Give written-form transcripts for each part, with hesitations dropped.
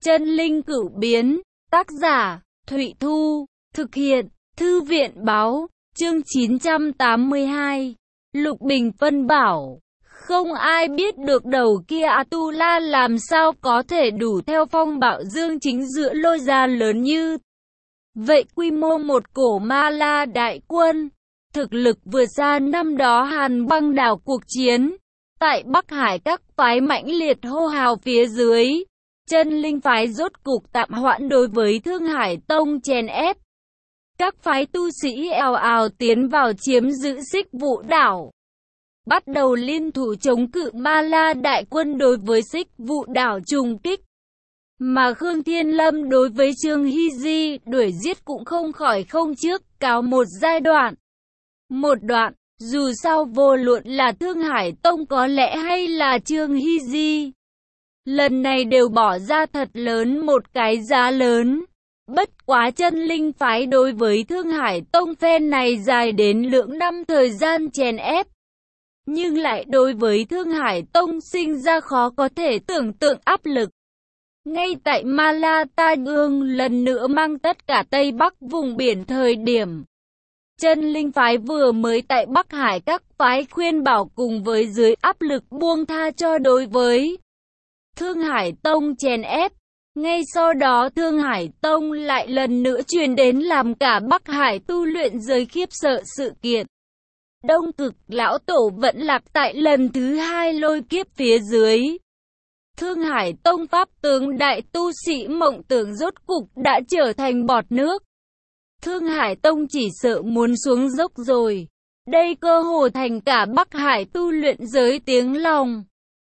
Chân linh cửu biến, tác giả, Thụy Thu, thực hiện, Thư viện báo, chương 982. Lục Bình phân bảo, không ai biết được đầu kia Atula làm sao có thể đủ theo phong bạo dương chính giữa lôi ra lớn như vậy quy mô một cổ ma la đại quân. Thực lực vượt xa năm đó Hàn Băng đảo cuộc chiến. Tại Bắc Hải các phái mãnh liệt hô hào phía dưới. Chân linh phái rốt cục tạm hoãn đối với Thương Hải Tông chèn ép. Các phái tu sĩ ào ào tiến vào chiếm giữ Xích Vụ đảo. Bắt đầu liên thủ chống cự ma la đại quân đối với Xích Vụ đảo trùng kích. Mà Khương Thiên Lâm đối với Trương Hy Di đuổi giết cũng không khỏi không trước cáo một giai đoạn. Một đoạn, dù sao vô luận là Thương Hải Tông có lẽ hay là Trương Hy Di. Lần này đều bỏ ra thật lớn một cái giá lớn. Bất quá chân linh phái đối với Thương Hải Tông phen này dài đến lưỡng năm thời gian chèn ép. Nhưng lại đối với Thương Hải Tông sinh ra khó có thể tưởng tượng áp lực. Ngay tại Ma La Ta Ương lần nữa mang tất cả Tây Bắc vùng biển thời điểm. Chân linh phái vừa mới tại Bắc Hải các phái khuyên bảo cùng với dưới áp lực buông tha cho đối với Thương Hải Tông chèn ép. Ngay sau đó Thương Hải Tông lại lần nữa truyền đến làm cả Bắc Hải tu luyện giới khiếp sợ sự kiện. Đông Cực lão tổ vẫn lạc tại lần thứ hai lôi kiếp phía dưới. Thương Hải Tông pháp tướng đại tu sĩ Mộng Tưởng rốt cục đã trở thành bọt nước. Thương Hải Tông chỉ sợ muốn xuống dốc rồi. Đây cơ hồ thành cả Bắc Hải tu luyện giới tiếng lòng.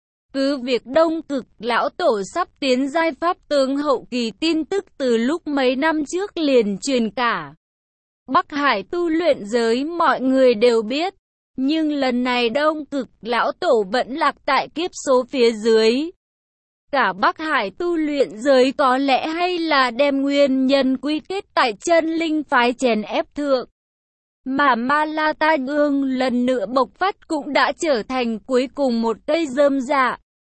Cứ việc Đông Cực lão tổ sắp tiến giai pháp tướng hậu kỳ tin tức từ lúc mấy năm trước liền truyền cả Bắc Hải tu luyện giới mọi người đều biết. Nhưng lần này Đông Cực lão tổ vẫn lạc tại kiếp số phía dưới. Cả Bắc Hải tu luyện giới có lẽ hay là đem nguyên nhân quy kết tại chân linh phái chèn ép thượng. Mà Ma La Ta Ương lần nữa bộc phát cũng đã trở thành cuối cùng một cây rơm rạ.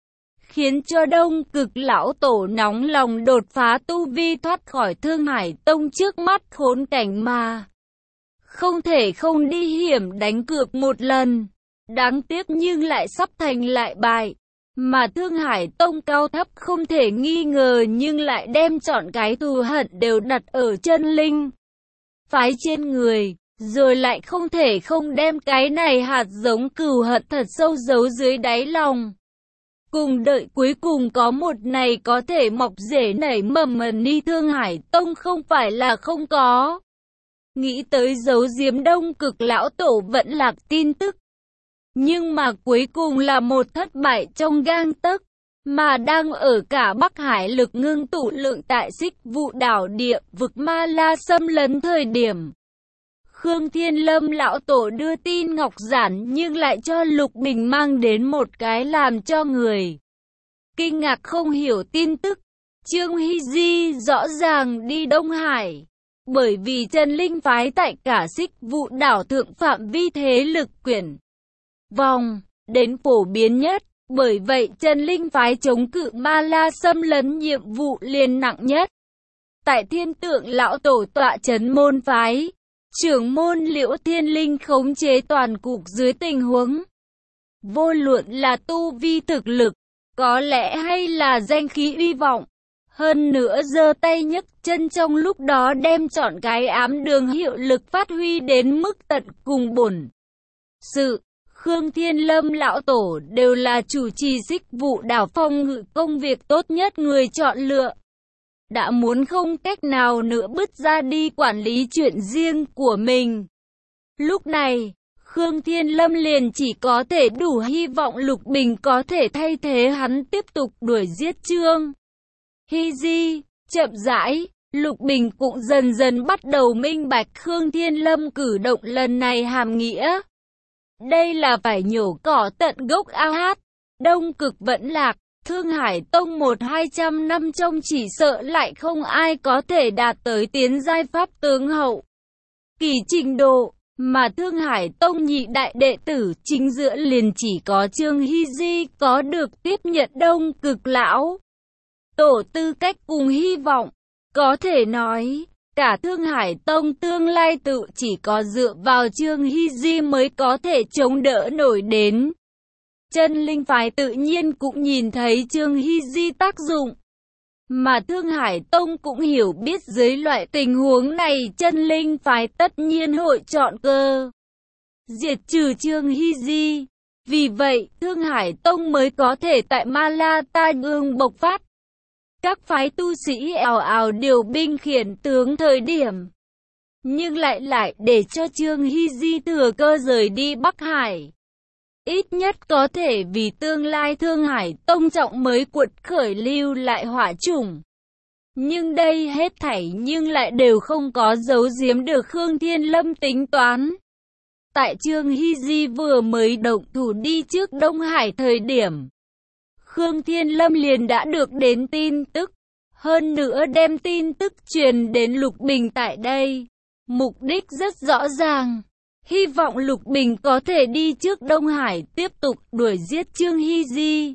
Khiến cho Đông Cực lão tổ nóng lòng đột phá tu vi thoát khỏi Thương Hải Tông trước mắt khốn cảnh mà. Không thể không đi hiểm đánh cược một lần. Đáng tiếc nhưng lại sắp thành lại bại. Mà Thương Hải Tông cao thấp không thể nghi ngờ nhưng lại đem chọn cái thù hận đều đặt ở chân linh phái trên người. Rồi lại không thể không đem cái này hạt giống cừu hận thật sâu giấu dưới đáy lòng. Cùng đợi cuối cùng có một ngày có thể mọc rễ nảy mầm đi Thương Hải Tông không phải là không có. Nghĩ tới giấu giếm Đông Cực lão tổ vẫn lạc tin tức. Nhưng mà cuối cùng là một thất bại trong gang tấc. Mà đang ở cả Bắc Hải lực ngưng tụ lượng tại Xích Vụ đảo địa vực Ma La xâm lấn thời điểm. Khương Thiên Lâm lão tổ đưa tin ngọc giản nhưng lại cho Lục Bình mang đến một cái làm cho người kinh ngạc không hiểu tin tức. Trương Hy Di rõ ràng đi Đông Hải. Bởi vì chân linh phái tại cả Xích Vụ đảo thượng phạm vi thế lực quyển vòng đến phổ biến nhất. Bởi vậy chân linh phái chống cự Ma La xâm lấn nhiệm vụ liền nặng nhất. Tại Thiên Tượng lão tổ tọa trấn môn phái. Trưởng môn Liễu Thiên Linh khống chế toàn cục dưới tình huống. Vô luận là tu vi thực lực, có lẽ hay là danh khí uy vọng. Hơn nữa giơ tay nhấc chân trong lúc đó đem chọn cái ám đường hiệu lực phát huy đến mức tận cùng bổn sự. Khương Thiên Lâm lão tổ đều là chủ trì Xích Vụ đảo phòng ngự công việc tốt nhất người chọn lựa. Đã muốn không cách nào nữa bứt ra đi quản lý chuyện riêng của mình. Lúc này, Khương Thiên Lâm liền chỉ có thể đủ hy vọng Lục Bình có thể thay thế hắn tiếp tục đuổi giết Trương Hy Di. Chậm rãi, Lục Bình cũng dần dần bắt đầu minh bạch Khương Thiên Lâm cử động lần này hàm nghĩa. Đây là phải nhổ cỏ tận gốc AH. Đông Cực vẫn lạc. Thương Hải Tông 1-200 năm trong chỉ sợ lại không ai có thể đạt tới tiến giai pháp tướng hậu kỳ trình độ, mà Thương Hải Tông nhị đại đệ tử chính giữa liền chỉ có Trương Hy Di có được tiếp nhận Đông Cực lão tổ tư cách cùng hy vọng. Có thể nói, cả Thương Hải Tông tương lai tự chỉ có dựa vào Trương Hy Di mới có thể chống đỡ nổi đến. Chân linh phái tự nhiên cũng nhìn thấy Trương Hy Di tác dụng. Mà Thương Hải Tông cũng hiểu biết dưới loại tình huống này chân linh phái tất nhiên hội chọn cơ diệt trừ Trương Hy Di. Vì vậy, Thương Hải Tông mới có thể tại Ma La Tai Ương bộc phát. Các phái tu sĩ ào ào điều binh khiển tướng thời điểm. Nhưng lại để cho Trương Hy Di thừa cơ rời đi Bắc Hải. Ít nhất có thể vì tương lai Thương Hải Tông trọng mới cuột khởi lưu lại hỏa chủng. Nhưng đây hết thảy nhưng lại đều không có giấu giếm được Khương Thiên Lâm tính toán. Tại Trương Hy Di vừa mới động thủ đi trước Đông Hải thời điểm, Khương Thiên Lâm liền đã được đến tin tức. Hơn nữa đem tin tức truyền đến Lục Bình tại đây. Mục đích rất rõ ràng. Hy vọng Lục Bình có thể đi trước Đông Hải tiếp tục đuổi giết Trương Hy Di.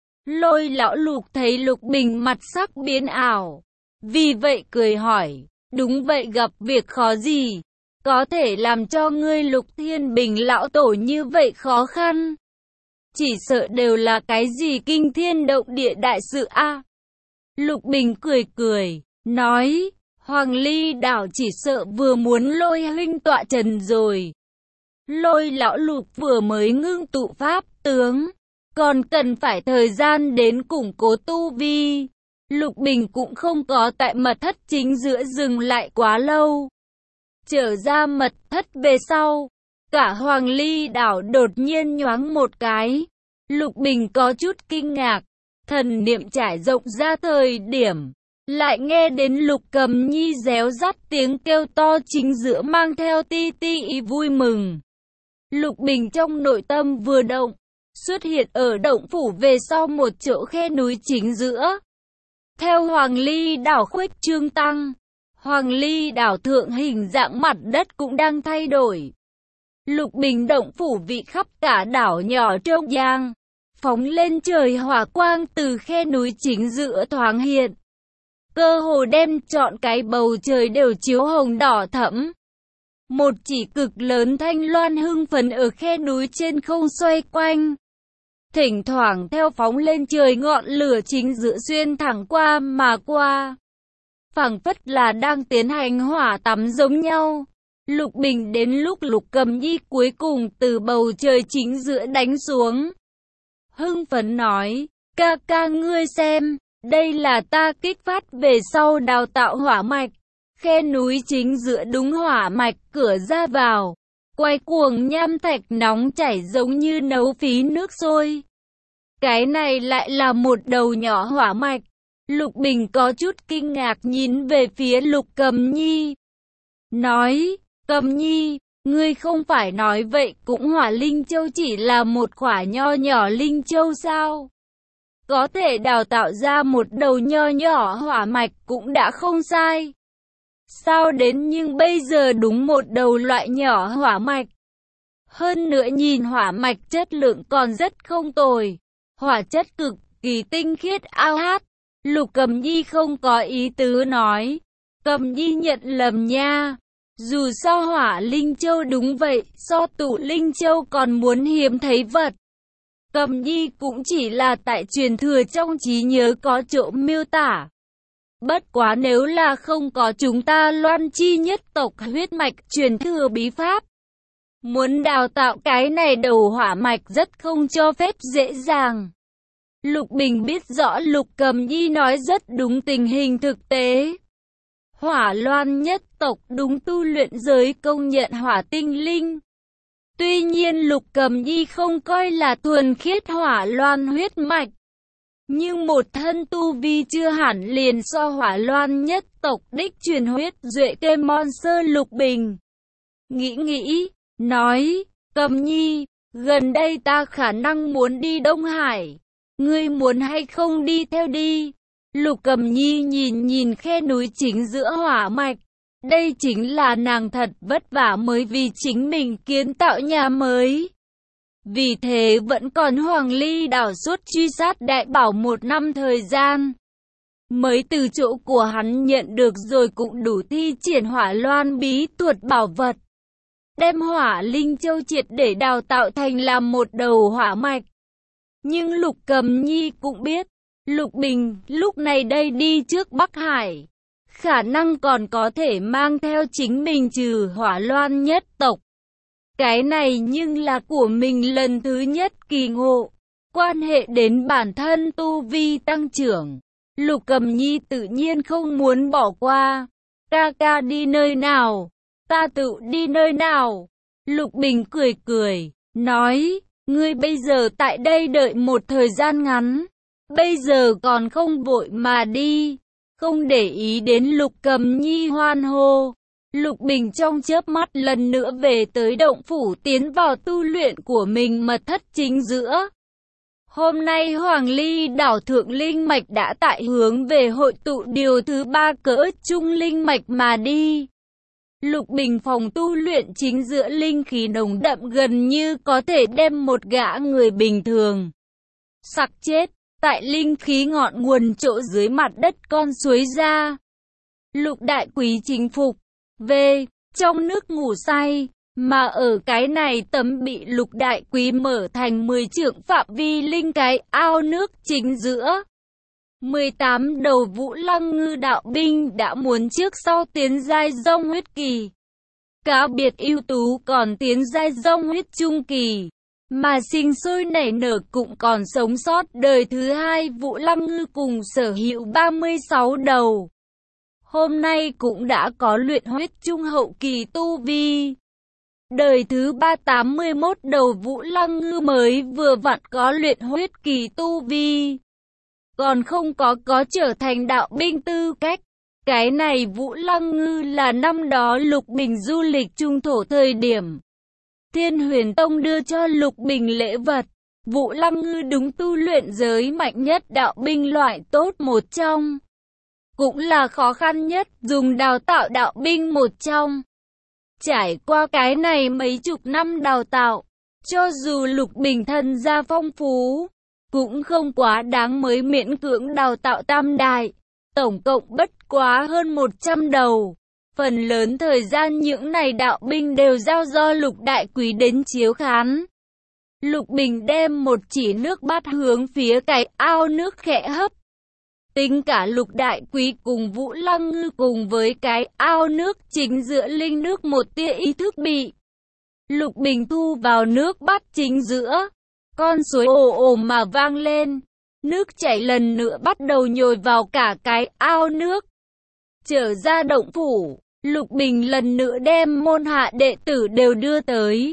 Lôi lão Lục thấy Lục Bình mặt sắc biến ảo. Vì vậy cười hỏi, đúng vậy gặp việc khó gì? Có thể làm cho ngươi Lục Thiên Bình lão tổ như vậy khó khăn? Chỉ sợ đều là cái gì kinh thiên động địa đại sự a. Lục Bình cười, nói, Hoàng Ly đảo chỉ sợ vừa muốn Lôi huynh tọa trần rồi. Lôi lão Lục vừa mới ngưng tụ pháp tướng, còn cần phải thời gian đến củng cố tu vi. Lục Bình cũng không có tại mật thất chính giữa dừng lại quá lâu. Trở ra mật thất về sau, cả Hoàng Ly đảo đột nhiên nhoáng một cái. Lục Bình có chút kinh ngạc, thần niệm trải rộng ra thời điểm, lại nghe đến Lục Cầm Nhi réo rắt tiếng kêu to chính giữa mang theo ti ti vui mừng. Lục Bình trong nội tâm vừa động, xuất hiện ở động phủ về sau một chỗ khe núi chính giữa. Theo Hoàng Ly đảo khuếch trương tăng, Hoàng Ly đảo thượng hình dạng mặt đất cũng đang thay đổi. Lục Bình động phủ vị khắp cả đảo nhỏ trông giang, phóng lên trời hỏa quang từ khe núi chính giữa thoáng hiện. Cơ hồ đem trọn cái bầu trời đều chiếu hồng đỏ thẫm. Một chỉ cực lớn thanh loan hưng phấn ở khe núi trên không xoay quanh. Thỉnh thoảng theo phóng lên trời ngọn lửa chính giữa xuyên thẳng qua mà qua. Phảng phất là đang tiến hành hỏa tắm giống nhau. Lục Bình đến lúc Lục Cầm Nhi cuối cùng từ bầu trời chính giữa đánh xuống. Hưng phấn nói, ca ca ngươi xem, đây là ta kích phát về sau đào tạo hỏa mạch. Khe núi chính giữa đúng hỏa mạch cửa ra vào. Quay cuồng nham thạch nóng chảy giống như nấu phí nước sôi. Cái này lại là một đầu nhỏ hỏa mạch. Lục Bình có chút kinh ngạc nhìn về phía Lục Cầm Nhi. Nói, Cầm Nhi, ngươi không phải nói vậy cũng hỏa linh châu chỉ là một quả nho nhỏ linh châu sao? Có thể đào tạo ra một đầu nho nhỏ hỏa mạch cũng đã không sai. Sao đến nhưng bây giờ đúng một đầu loại nhỏ hỏa mạch. Hơn nữa nhìn hỏa mạch chất lượng còn rất không tồi. Hỏa chất cực kỳ tinh khiết ao hát. Lục Cầm Nhi không có ý tứ nói. Cầm Nhi nhận lầm nha. Dù sao hỏa linh châu đúng vậy, so tụ linh châu còn muốn hiếm thấy vật. Cầm Nhi cũng chỉ là tại truyền thừa trong trí nhớ có chỗ miêu tả. Bất quá nếu là không có chúng ta Loan Chi nhất tộc huyết mạch truyền thừa bí pháp. Muốn đào tạo cái này đầu hỏa mạch rất không cho phép dễ dàng. Lục Bình biết rõ Lục Cầm Nhi nói rất đúng tình hình thực tế. Hỏa Loan nhất tộc đúng tu luyện giới công nhận hỏa tinh linh. Tuy nhiên Lục Cầm Nhi không coi là thuần khiết hỏa loan huyết mạch. Nhưng một thân tu vi chưa hẳn liền so hỏa loan nhất tộc đích truyền huyết duệ kê monster Lục Bình. Nghĩ, nói, Cầm Nhi, gần đây ta khả năng muốn đi Đông Hải. Ngươi muốn hay không đi theo đi? Lục Cầm Nhi nhìn khe núi chính giữa hỏa mạch. Đây chính là nàng thật vất vả mới vì chính mình kiến tạo nhà mới. Vì thế vẫn còn Hoàng Ly đảo suốt truy sát đại bảo 1 năm thời gian. mới từ chỗ của hắn nhận được rồi cũng đủ thi triển Hỏa Loan bí thuật bảo vật. Đem Hỏa Linh Châu triệt để đào tạo thành làm một đầu hỏa mạch. Nhưng Lục Cầm Nhi cũng biết, Lục Bình lúc này đây đi trước Bắc Hải, khả năng còn có thể mang theo chính mình trừ Hỏa Loan nhất tộc. Cái này nhưng là của mình lần thứ nhất kỳ ngộ, quan hệ đến bản thân tu vi tăng trưởng. Lục Cầm Nhi tự nhiên không muốn bỏ qua. Ca ca đi nơi nào? Ta tự đi nơi nào? Lục Bình cười cười, nói, ngươi bây giờ tại đây đợi một thời gian ngắn, bây giờ còn không vội mà đi. Không để ý đến Lục Cầm Nhi hoan hô, Lục Bình trong chớp mắt lần nữa về tới động phủ tiến vào tu luyện của mình mật thất chính giữa. Hôm nay Hoàng Ly đảo thượng linh mạch đã tại hướng về hội tụ điều thứ 3 cỡ trung linh mạch mà đi. Lục Bình phòng tu luyện chính giữa linh khí nồng đậm gần như có thể đem một gã người bình thường sặc chết. Tại linh khí ngọn nguồn chỗ dưới mặt đất con suối ra. Lục Đại Quý chính phục về trong nước ngủ say, mà ở cái này tấm bị Lục Đại Quý mở thành 10 trượng phạm vi linh cái ao nước chính giữa. 18 đầu Vũ Lăng Ngư đạo binh đã muốn trước sau tiến giai dông huyết kỳ. Cá biệt ưu tú còn tiến giai dông huyết trung kỳ. Mà sinh sôi nảy nở cũng còn sống sót đời thứ 2 Vũ Lăng Ngư cùng sở hữu 36 đầu. Hôm nay cũng đã có luyện huyết trung hậu kỳ tu vi. Đời thứ 3 81 đầu Vũ Lăng Ngư mới vừa vặn có luyện huyết kỳ tu vi. Còn không có trở thành đạo binh tư cách. Cái này Vũ Lăng Ngư là năm đó Lục Bình du lịch trung thổ thời điểm Thiên Huyền Tông đưa cho Lục Bình lễ vật. Vũ Lăng Ngư đúng tu luyện giới mạnh nhất đạo binh loại tốt một trong. Cũng là khó khăn nhất dùng đào tạo đạo binh một trong. Trải qua cái này mấy chục năm đào tạo, cho dù Lục Bình thân gia phong phú, cũng không quá đáng mới miễn cưỡng đào tạo tam đại. Tổng cộng bất quá hơn 100 đầu. Phần lớn thời gian những này đạo binh đều giao do Lục Đại Quý đến chiếu khán. Lục Bình đem một chỉ nước bát hướng phía cái ao nước khẽ hấp. Tính cả Lục Đại Quý cùng Vũ Lăng Ngư cùng với cái ao nước chính giữa linh nước một tia ý thức bị Lục Bình thu vào nước bát chính giữa. Con suối ồ ồ mà vang lên. Nước chảy lần nữa bắt đầu nhồi vào cả cái ao nước. Trở ra động phủ, Lục Bình lần nữa đem môn hạ đệ tử đều đưa tới.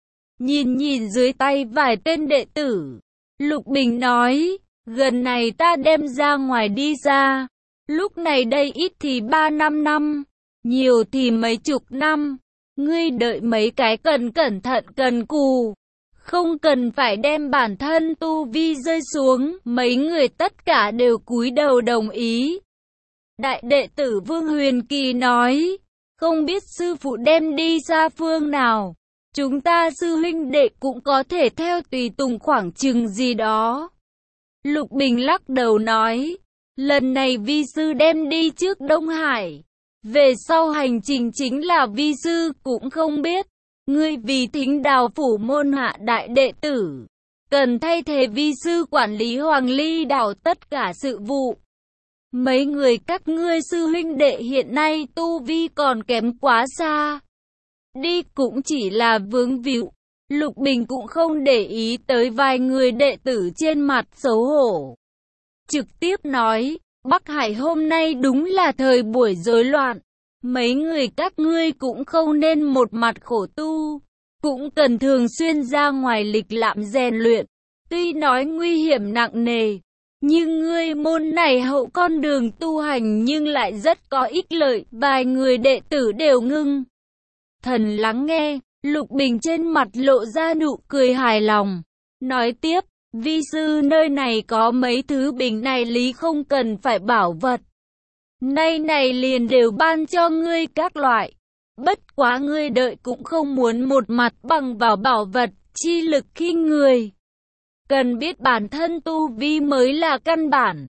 Nhìn dưới tay vài tên đệ tử, Lục Bình nói, gần này ta đem ra ngoài đi ra. Lúc này đây ít thì 3-5 năm, nhiều thì mấy chục năm. Ngươi đợi mấy cái cẩn thận cần cù. Không cần phải đem bản thân tu vi rơi xuống. Mấy người tất cả đều cúi đầu đồng ý. Đại đệ tử Vương Huyền Kỳ nói, không biết sư phụ đem đi xa phương nào. Chúng ta sư huynh đệ cũng có thể theo tùy tùng khoảng chừng gì đó. Lục Bình lắc đầu nói, lần này vi sư đem đi trước Đông Hải. Về sau hành trình chính là vi sư cũng không biết. Ngươi vì Thính Đào phủ môn hạ đại đệ tử, cần thay thế vi sư quản lý Hoàng Ly đảo tất cả sự vụ. Mấy người các ngươi sư huynh đệ hiện nay tu vi còn kém quá xa. Đi cũng chỉ là vướng víu. Lục Bình cũng không để ý tới vài người đệ tử trên mặt xấu hổ. Trực tiếp nói, Bắc Hải hôm nay đúng là thời buổi rối loạn. Mấy người các ngươi cũng không nên một mặt khổ tu. Cũng cần thường xuyên ra ngoài lịch lãm rèn luyện. Tuy nói nguy hiểm nặng nề, nhưng ngươi môn này hậu con đường tu hành nhưng lại rất có ích lợi. Vài người đệ tử đều ngưng thần lắng nghe. Lục Bình trên mặt lộ ra nụ cười hài lòng. Nói tiếp, vi sư nơi này có mấy thứ bình này lý không cần phải bảo vật. Nay này liền đều ban cho ngươi các loại. Bất quá ngươi đợi cũng không muốn một mặt bằng vào bảo vật, chi lực khinh người. Cần biết bản thân tu vi mới là căn bản.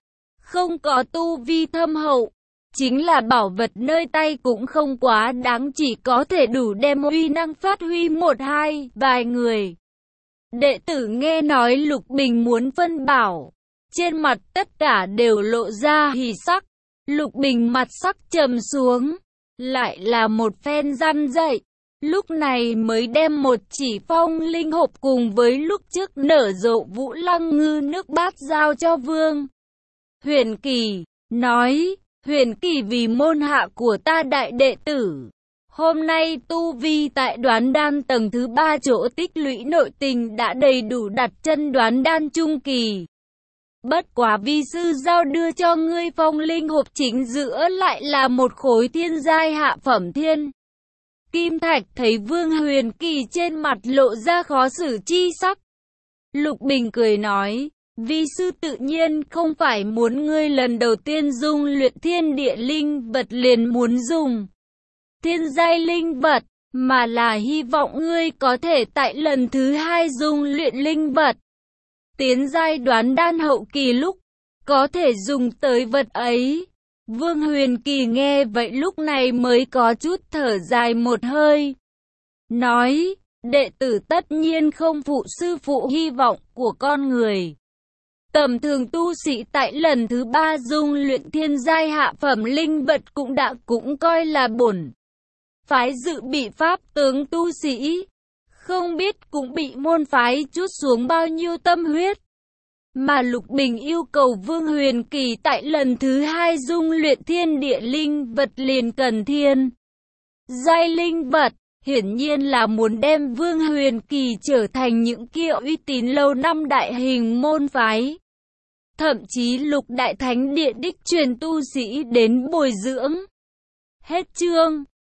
không có tu vi thâm hậu, chính là bảo vật nơi tay cũng không quá đáng, chỉ có thể đủ đem uy năng phát huy một hai vài người. Đệ tử nghe nói Lục Bình muốn phân bảo, trên mặt tất cả đều lộ ra hỉ sắc. Lục Bình mặt sắc trầm xuống, lại là một phen răn dạy, lúc này mới đem một chỉ phong linh hộp cùng với lúc trước nở rộ Vũ Lăng Ngư nước bát giao cho Vương Huyền Kỳ, nói: Huyền Kỳ vì môn hạ của ta đại đệ tử, hôm nay tu vi tại Đoán Đan tầng thứ 3 chỗ tích lũy nội tình đã đầy đủ đặt chân Đoán Đan trung kỳ. Bất quá vi sư giao đưa cho ngươi phong linh hộp chính giữa lại là một khối thiên giai hạ phẩm thiên kim thạch. Thấy Vương Huyền Kỳ trên mặt lộ ra khó xử chi sắc, Lục Bình cười nói: vi sư tự nhiên không phải muốn ngươi lần đầu tiên dung luyện thiên địa linh vật liền muốn dùng thiên giai linh vật, mà là hy vọng ngươi có thể tại lần thứ 2 dung luyện linh vật tiến giai Đoán Đan hậu kỳ lúc có thể dùng tới vật ấy. Vương Huyền Kỳ nghe vậy lúc này mới có chút thở dài một hơi, nói: đệ tử tất nhiên không phụ sư phụ hy vọng của con người. Tầm thường tu sĩ tại lần thứ 3 dung luyện thiên giai hạ phẩm linh vật cũng coi là bổn phái dự bị pháp tướng tu sĩ, không biết cũng bị môn phái trút xuống bao nhiêu tâm huyết. Mà Lục Bình yêu cầu Vương Huyền Kỳ tại lần thứ 2 dung luyện thiên địa linh vật liền cần thiên giai linh vật, hiển nhiên là muốn đem Vương Huyền Kỳ trở thành những kia uy tín lâu năm đại hình môn phái, thậm chí Lục Đại Thánh Địa đích truyền tu sĩ đến bồi dưỡng. Hết chương.